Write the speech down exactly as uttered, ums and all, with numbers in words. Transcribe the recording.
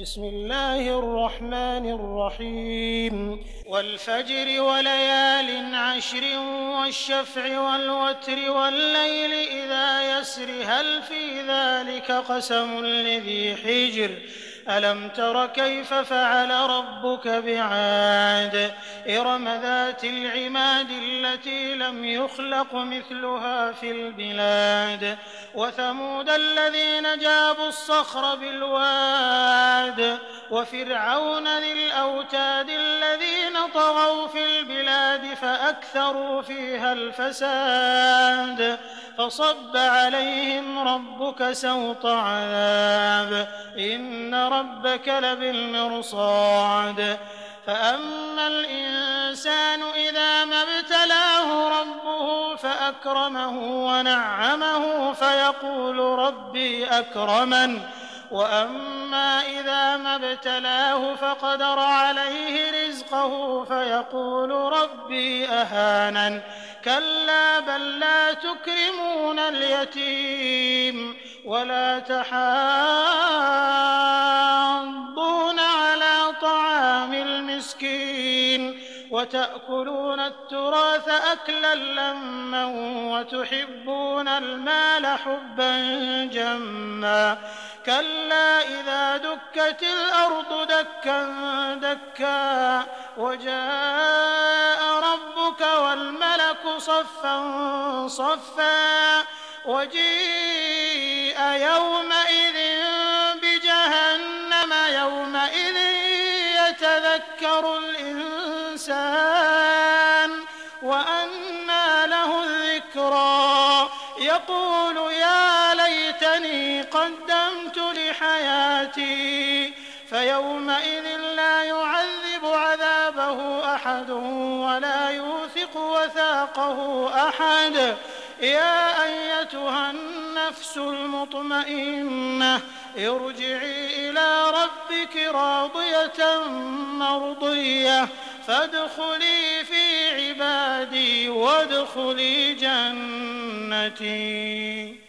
بسم الله الرحمن الرحيم والفجر وليال عشر والشفع والوتر والليل إذا يسر هل في ذلك قسم لذي حجر ألم تر كيف فعل ربك بعاد إرم ذات العماد التي لم يخلق مثلها في البلاد وثمود الذين جابوا الصخر بالواد وفرعون ذي الأوتاد الذين طغوا في البلاد فأكثروا فيها الفساد فصب عليهم ربك سوط عذاب إن ربك لبالمرصاد فأما الإنسان إذا ما ابتلاه ربه فأكرمه ونعمه فيقول ربي أكرمن وأما إذا ما ابتلاه فقدر عليه رزقه فيقول ربي أهانن كلا بل لا تكرمون اليتيم ولا تحاضون على طعام المسكين وتأكلون التراث أكلا لما وتحبون المال حبا جما كلا إذا دكت الأرض دكا دكا وجاء ربك والملك صفا صفا وجيء يومئذ بجهنم يومئذ يتذكر الإنسان وأنى له الذكرى يقول يا ليتني قدمت لحياتي فيومئذ لا يعذب عذابه أحد ولا يوثق وثاقه أحد يا أيتها النفس المطمئنة ارجعي إلى ربك راضية مرضية فادخلي في عبادي وادخلي جنتي.